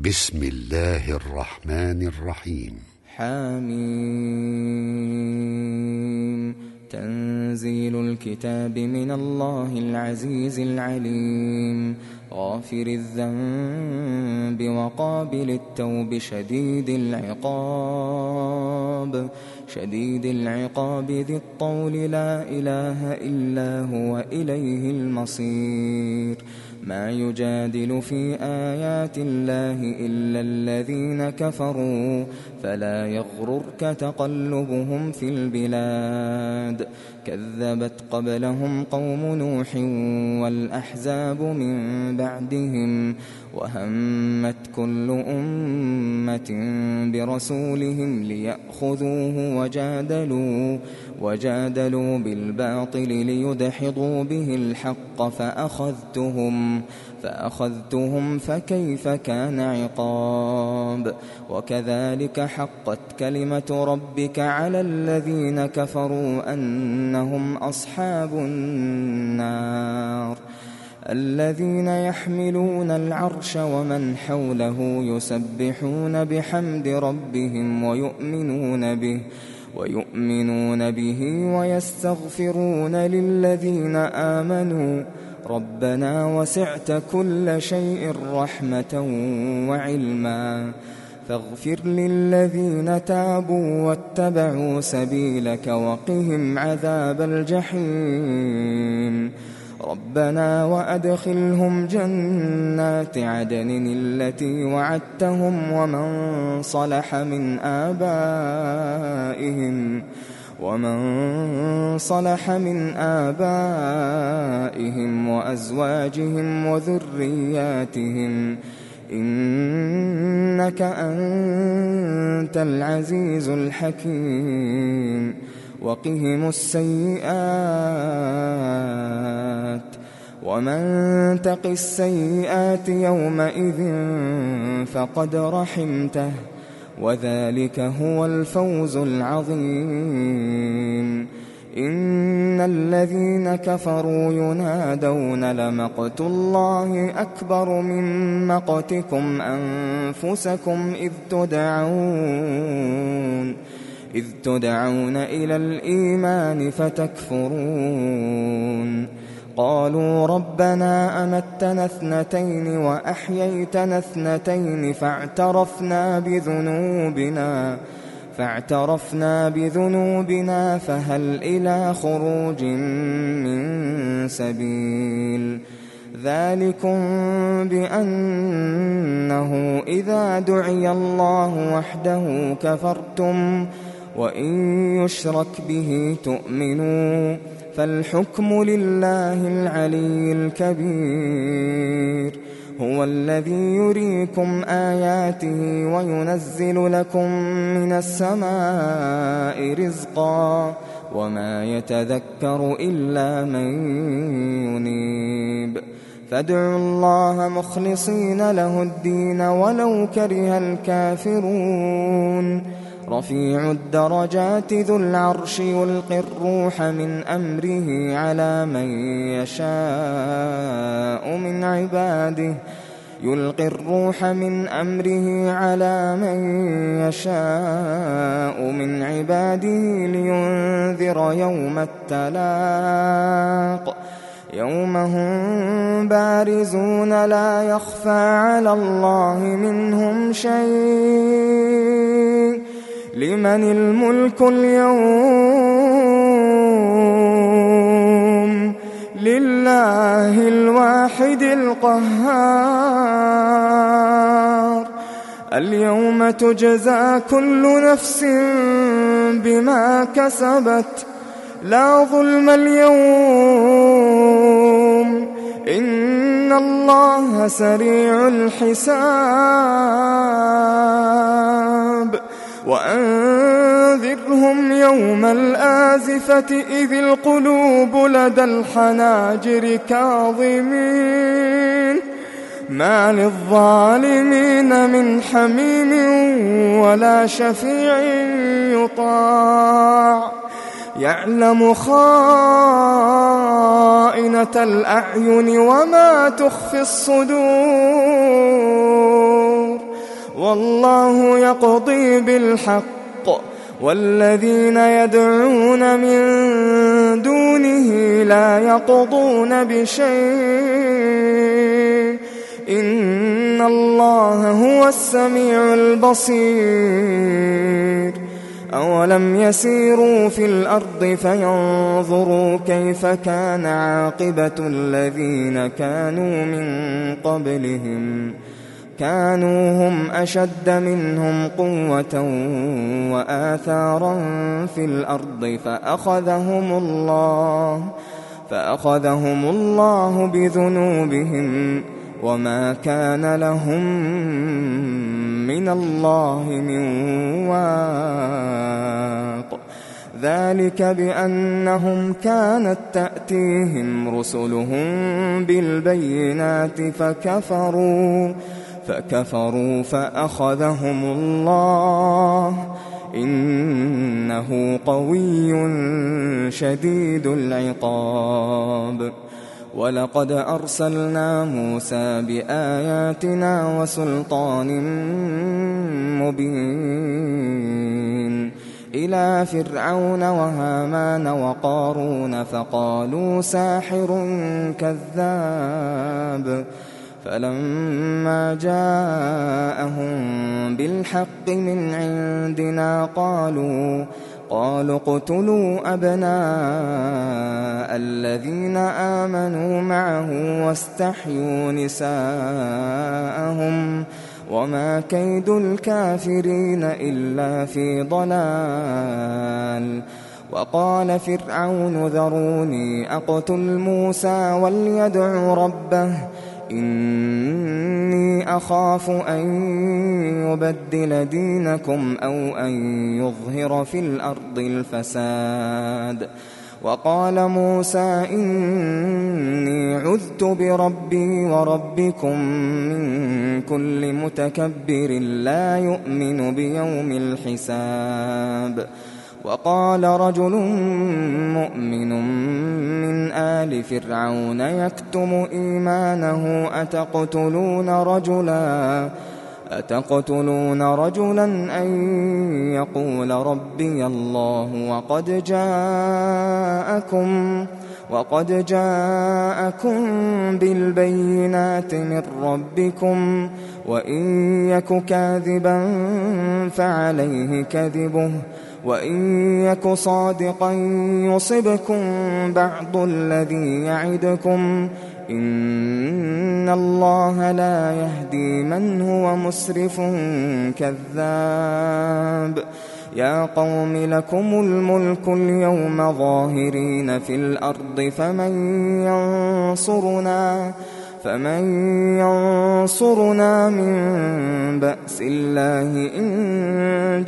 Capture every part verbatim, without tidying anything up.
بسم الله الرحمن الرحيم. حميم. تنزيل الكتاب من الله العزيز العليم، غافر الذنب وقابل التوب شديد العقاب شديد العقاب ذي الطول، لا إله إلا هو إليه المصير. ما يجادل في آيات الله إلا الذين كفروا، فلا يغررك تقلبهم في البلاد. كذبت قبلهم قوم نوح والأحزاب من بعدهم، وهمت كل أمة برسولهم ليأخذوه وجادلوا وجادلوا بالباطل ليدحضوا به الحق فأخذتهم فأخذتهم فكيف كان عقاب. وكذلك حقت كلمة ربك على الذين كفروا أنهم أصحاب النار. الذين يحملون العرش ومن حوله يسبحون بحمد ربهم ويؤمنون به ويؤمنون به ويستغفرون للذين آمنوا ربنا وسعت كل شيء رحمة وعلما، فاغفر للذين تابوا واتبعوا سبيلك وقهم عذاب الجحيم. ربنا وأدخلهم جنات عدن التي وعدتهم ومن صلح من آبائهم ومن صلح من آبائهم وأزواجهم وذرياتهم إنك أنت العزيز الحكيم. وقهم السيئات ومن تق السيئات يومئذ فقد رحمته، وذلك هو الفوز العظيم. إن الذين كفروا ينادون لمقت الله أكبر من مقتكم أنفسكم إذ تدعون إذ تدعون إلى الإيمان فتكفرون. قالوا ربنا أمتنا اثنتين وأحييتنا اثنتين فاعترفنا بذنوبنا فاعترفنا بذنوبنا فهل إلى خروج من سبيل. ذلكم بأنه إذا دعي الله وحده كفرتم وإن يشرك به تؤمنوا، فالحكم لله العلي الكبير. هو الذي يريكم آياته وينزل لكم من السماء رزقا، وما يتذكر إلا من ينيب. فادعوا الله مخلصين له الدين ولو كره الكافرون. رفيع الدرجات ذو العرش يلقي الروح من أمره على من يشاء من عباده يلقي الروح من أمره على من يشاء من عباده لينذر يوم التلاق، يوم هم بارزون لا يخفى على الله منهم شيء. لمن الملك اليوم؟ لله الواحد القهار. اليوم تجزى كل نفس بما كسبت، لا ظلم اليوم إن الله سريع الحساب. وأنذرهم يوم الآزفة إذ القلوب لدى الحناجر كاظمين، ما للظالمين من حميم ولا شفيع يطاع. يعلم خائنة الأعين وما تخفي الصدور. والله يقضي بالحق والذين يدعون من دونه لا يقضون بشيء إن الله هو السميع البصير أولم يسيروا في الأرض فينظروا كيف كان عاقبة الذين كانوا من قبلهم كانوا هم أشد منهم قوة وآثارا في الأرض فأخذهم الله فأخذهم الله بذنوبهم وما كان لهم من الله من واق ذلك بأنهم كانت تأتيهم رسلهم بالبينات فكفروا فكفروا فأخذهم الله إنه قوي شديد العقاب ولقد أرسلنا موسى بآياتنا وسلطان مبين إلى فرعون وهامان وقارون فقالوا ساحر كذاب فلما جاءهم بالحق من عندنا قالوا قالوا اقتلوا أبناء الذين آمنوا معه واستحيوا نساءهم وما كيد الكافرين إلا في ضلال وقال فرعون ذروني أقتل موسى وليدع ربه إني أخاف أن يبدل دينكم أو أن يظهر في الأرض الفساد وقال موسى إني عذت بربي وربكم من كل متكبر لا يؤمن بيوم الحساب وقال رجل مؤمن من آل فرعون يكتم إيمانه أتقتلون رجلا أتقتلون رجلا أن يقول ربي الله وقد جاءكم وقد جاءكم بالبينات من ربكم وإن يك كاذبا فعليه كذبه وإن يك صادقا يصبكم بعض الذي يعدكم إن الله لا يهدي من هو مسرف كذاب يا قوم لكم الملك اليوم ظاهرين في الأرض فمن ينصرنا فمن ينصرنا من بأس الله إن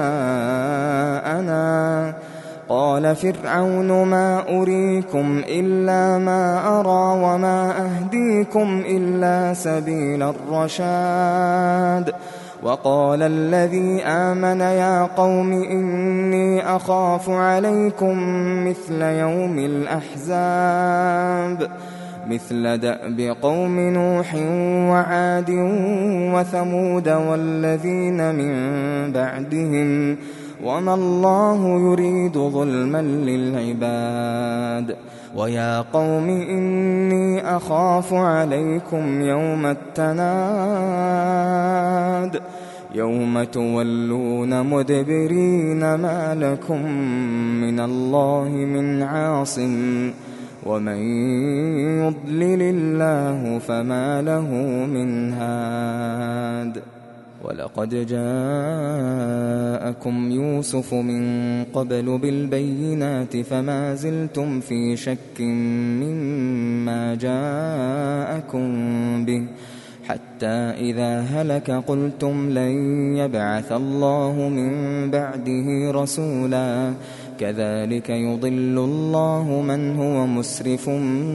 جاءنا قال فرعون ما أريكم إلا ما أرى وما أهديكم إلا سبيل الرشاد وقال الذي آمن يا قوم إني أخاف عليكم مثل يوم الأحزاب مثل دأب قوم نوح وعاد وثمود والذين من بعدهم وما الله يريد ظلما للعباد ويا قوم إني أخاف عليكم يوم التناد يوم تولون مدبرين ما لكم من الله من عاصم ومن يضلل الله فما له من هاد ولقد جاءكم يوسف من قبل بالبينات فما زلتم في شك مما جاءكم به حتى إذا هلك قلتم لن يبعث الله من بعده رسولا كذلك يضل الله من هو مسرف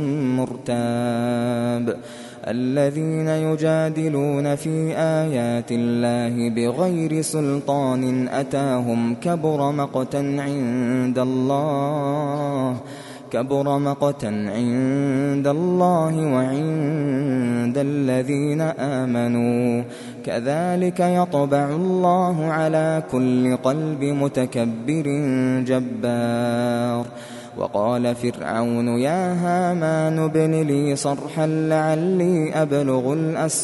مرتاب الذين يجادلون في آيات الله بغير سلطان أتاهم كبر مقتا عند الله كبر مقتا عند الله وعند الذين آمنوا كذلك يطبع الله على كل قلب متكبر جبار. وقال فرعون يا هامان ابن لي صرحا لعلي أبلغ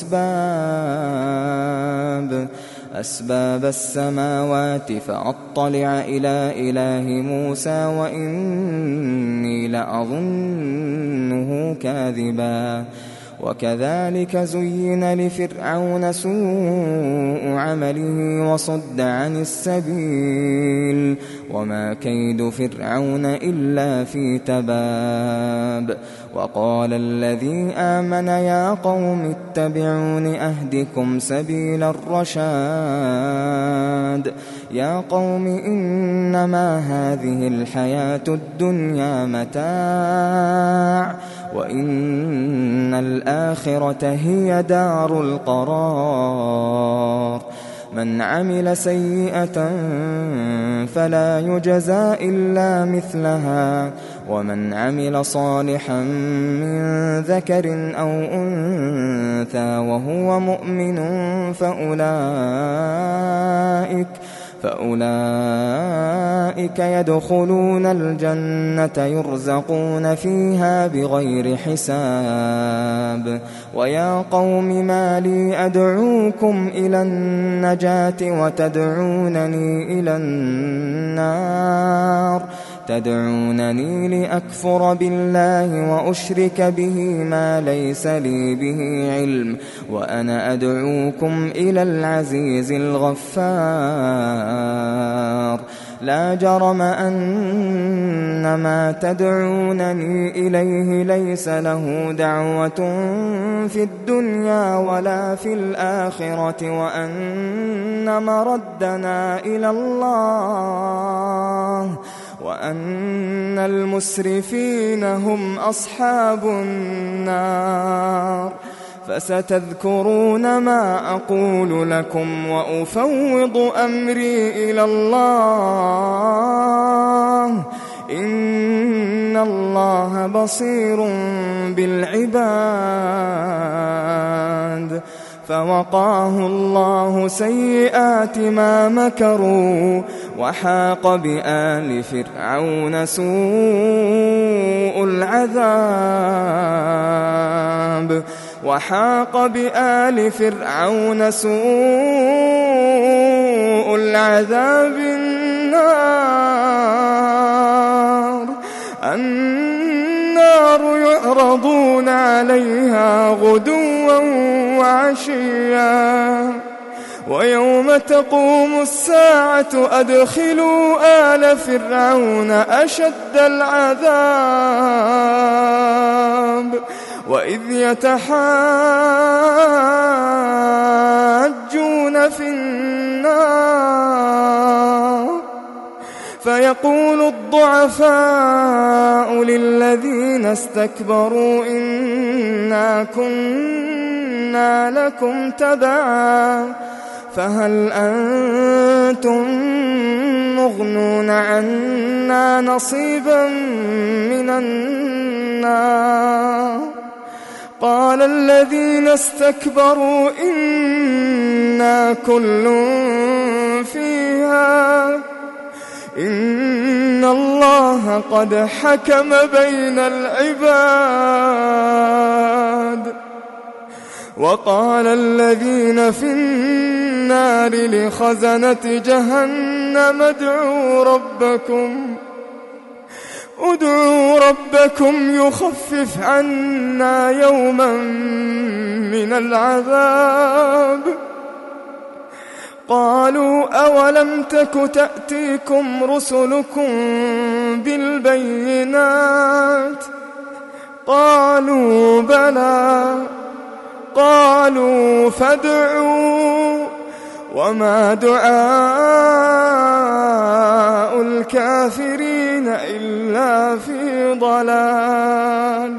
الأسباب أسباب السماوات فأطلع إلى إله موسى وإني لأظنه كاذبا. وكذلك زين لفرعون سوء عمله وصد عن السبيل وما كيد فرعون إلا في تباب. وقال الذي آمن يا قوم اتبعون أهدكم سبيل الرشاد. يا قوم إنما هذه الحياة الدنيا متاع وإن الآخرة هي دار القرار. من عمل سيئة فلا يجزى إلا مثلها ومن عمل صالحا من ذكر أو أنثى وهو مؤمن فأولئك فأولئك يدخلون الجنة يرزقون فيها بغير حساب. ويا قوم ما لي أدعوكم إلى النجاة وتدعونني إلى النار تدعونني لأكفر بالله وأشرك به ما ليس لي به علم وأنا أدعوكم إلى العزيز الغفار. لا جرم أن ما تدعونني إليه ليس له دعوة في الدنيا ولا في الآخرة وأن مردنا إلى الله وأن المسرفين هم أصحاب النار. فستذكرون ما أقول لكم وأفوض أمري إلى الله إن الله بصير بالعباد. فوقاه الله سيئات ما مكروا وحاق بآل فرعون سوء العذاب وحاق بآل فرعون سوء العذاب النار النار يعرضون عليها غدوا وعشيا ويوم تقوم الساعة أدخلوا آل فرعون أشد العذاب وإذ يتحاجون في النار فيقول الضعفاء للذين استكبروا إنا كنا لكم تبعا فهل أنتم مغنون عنا نصيبا من النار. قال الذين استكبروا إنا كل فيها إن الله قد حكم بين العباد. وقال الذين في النار لخزنة جهنم ادعوا ربكم ادعوا ربكم يخفف عنا يوما من العذاب. قالوا أولم تك تأتيكم رسلكم بالبينات قالوا بلى قالوا فادعوا وما دعاء الكافرين إلا في ضلال.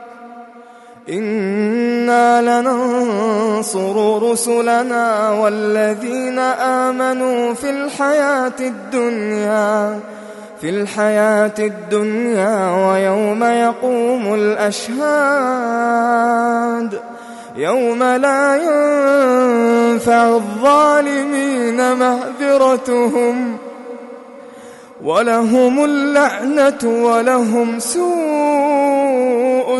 إنا لننصر رسلنا والذين آمنوا في الحياة الدنيا في الحياة الدنيا ويوم يقوم الأشهاد. يوم لا ينفع الظالمين معذرتهم ولهم اللعنة ولهم سوء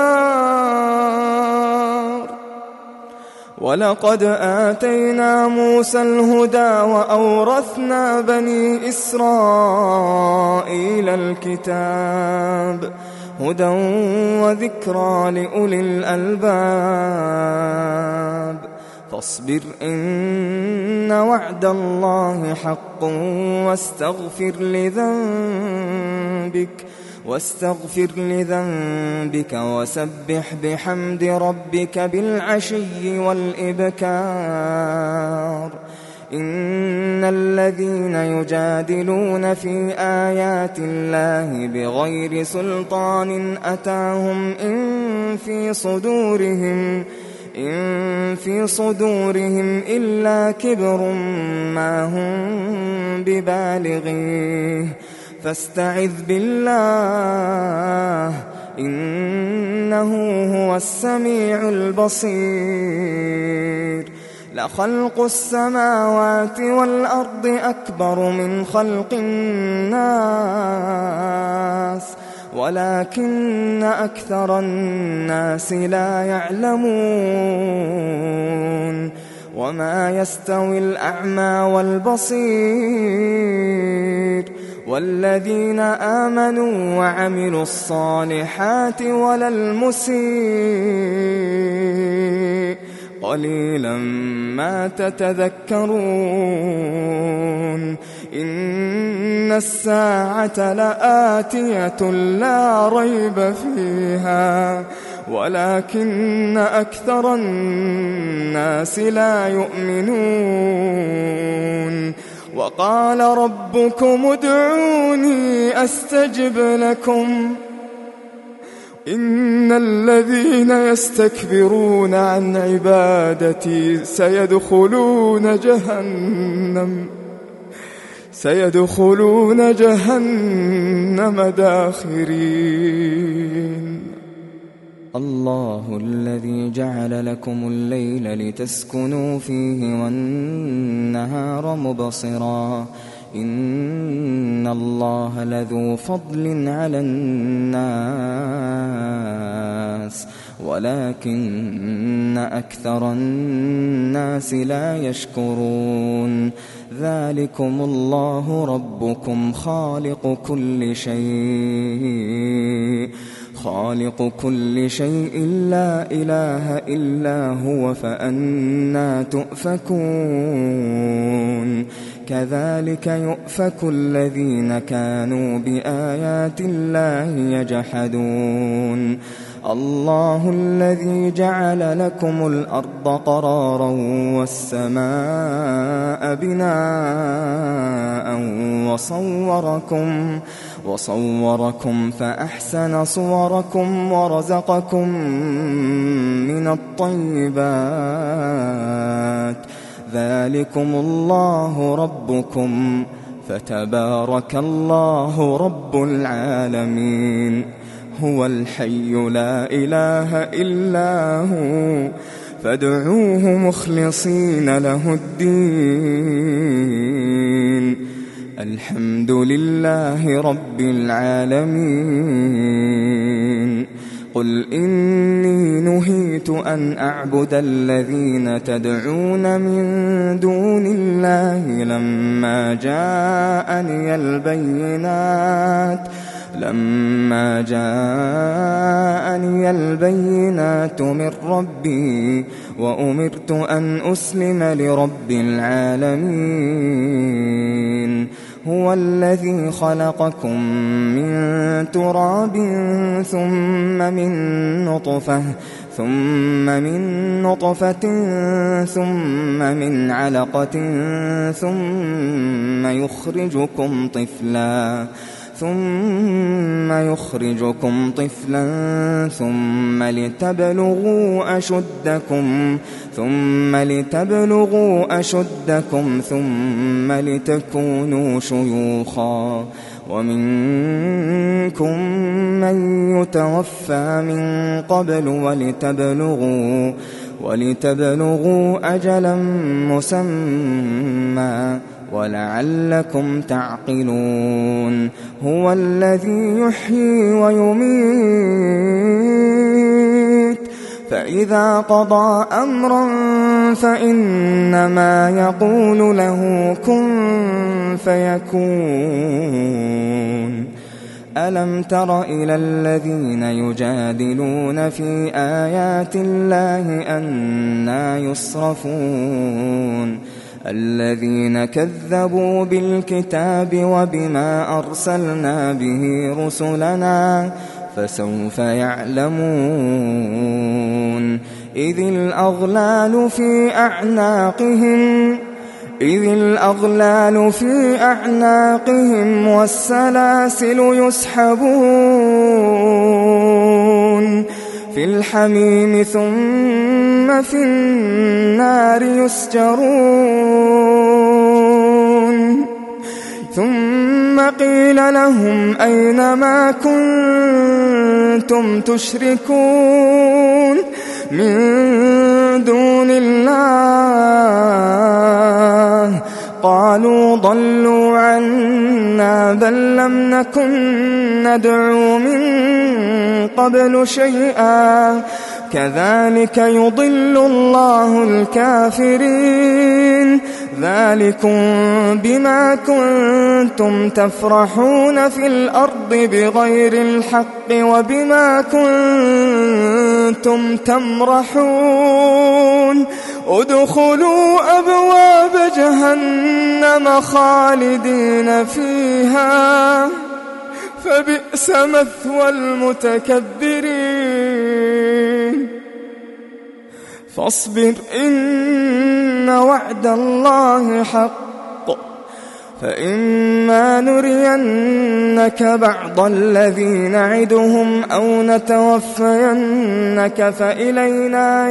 الدار. ولقد آتينا موسى الهدى وأورثنا بني إسرائيل الكتاب هدى وذكرى لأولي الألباب. فاصبر إن وعد الله حق واستغفر لذنبك واستغفر لذنبك وسبح بحمد ربك بالعشي والإبكار. إن الذين يجادلون في آيات الله بغير سلطان أتاهم إن في صدورهم إن في صدورهم إلا كبر ما هم ببالغيه فاستعذ بالله إنه هو السميع البصير. لخلق السماوات والأرض أكبر من خلق الناس ولكن أكثر الناس لا يعلمون. وما يستوي الأعمى والبصير والذين آمنوا وعملوا الصالحات ولا المسيء قليلا ما تتذكرون. إن الساعة لآتية لا ريب فيها ولكن أكثر الناس لا يؤمنون. وقال ربكم ادعوني أستجب لكم إن الذين يستكبرون عن عبادتي سيدخلون جهنم سيدخلون جهنم داخرين. الله الذي جعل لكم الليل لتسكنوا فيه والنهار مبصرا إن الله لذو فضل على الناس ولكن أكثر الناس لا يشكرون. ذلكم الله ربكم خالق كل شيء خالق كل شيء لا إله إلا هو فأنى تؤفكون. كذلك يؤفك الذين كانوا بآيات الله يجحدون. الله الذي جعل لكم الأرض قرارا والسماء بناء وصوركم وصوركم فأحسن صوركم ورزقكم من الطيبات. ذلكم الله ربكم فتبارك الله رب العالمين. هو الحي لا إله إلا هو فادعوه مخلصين له الدين. الحمد لله رب العالمين. قل إني نهيت أن أعبد الذين تدعون من دون الله لما جاءني البينات لما جاءني البينات من ربي وأمرت أن أسلم لرب العالمين. هو الذي خلقكم من تراب ثم من نطفة ثم من نطفة ثم من علقة ثم يخرجكم طفلا ثم يخرجكم طفلا ثم لتبلغوا أشدكم ثم لتبلغوا أشدكم ثم لتكونوا شيوخا ومنكم من يتوفى من قبل ولتبلغوا ولتبلغوا أجلا مسمى ولعلكم تعقلون هو الذي يحيي ويميت فإذا قضى أمرا فإنما يقول له كن فيكون ألم تر إلى الذين يجادلون في آيات الله أنى يصرفون الذين كذبوا بالكتاب وبما أرسلنا به رسلنا فسوف يعلمون إذ الأغلال في أعناقهم إذ الأغلال في أعناقهم والسلاسل يسحبون في الحميم ثم في النار يسجرون ثم قيل لهم أين ما كنتم تشركون من دون الله قالوا ضلوا عنا بل لم نكن ندعو من قبل شيئا كذلك يضل الله الكافرين ذلكم بما كنتم تفرحون في الأرض بغير الحق وبما كنتم تمرحون ادخلوا أبواب جهنم خالدين فيها فبئس مثوى المتكبرين فاصبر إن وعد الله حق فإما نرينك بعض الذي نعدهم أو نتوفينك فإلينا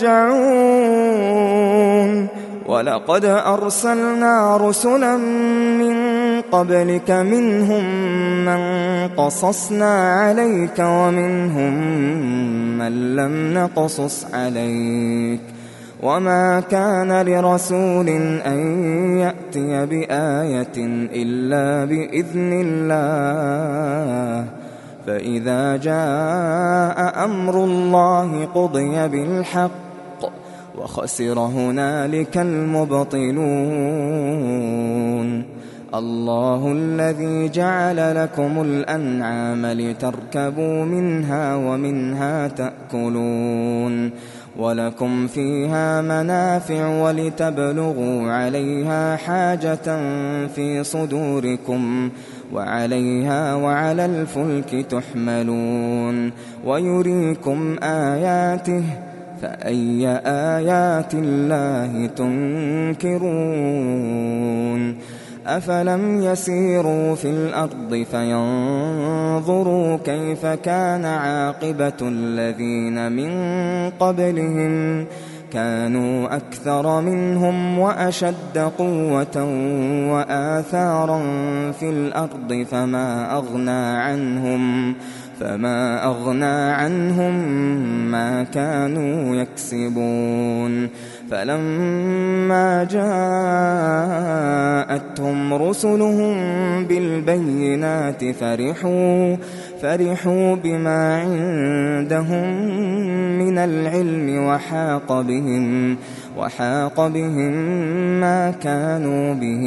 يرجعون ولقد أرسلنا رسلا من قبلك منهم من قصصنا عليك ومنهم من لم نقصص عليك وما كان لرسول أن يأتي بآية إلا بإذن الله فإذا جاء أمر الله قضي بالحق وخسر هنالك المبطلون الله الذي جعل لكم الأنعام لتركبوا منها ومنها تأكلون ولكم فيها منافع ولتبلغوا عليها حاجة في صدوركم وعليها وعلى الفلك تحملون ويريكم آياته فأي آيات الله تنكرون أفلم يسيروا في الأرض فينظروا كيف كان عاقبة الذين من قبلهم كانوا أكثر منهم وأشد قوة وآثارا في الأرض فما أغنى عنهم فما أغنى عنهم ما كانوا يكسبون فلما جاءتهم رسلهم بالبينات فرحوا فرحوا بما عندهم من العلم وحاق بهم وحاق بهم ما كانوا به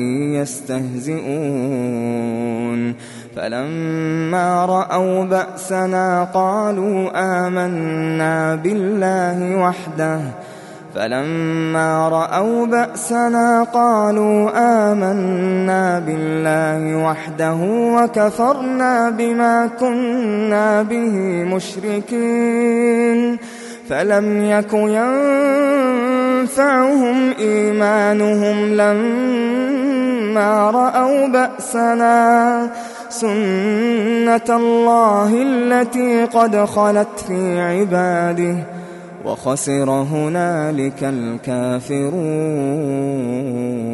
يستهزئون فلما رأوا بأسنا قالوا آمنا بالله وحده فلما رأوا بأسنا قالوا آمنا بالله وحده وكفرنا بما كنا به مشركين فلم يك ينفعهم إيمانهم لما رأوا بأسنا سنة الله التي قد خلت في عباده وخسر هنالك الكافرون.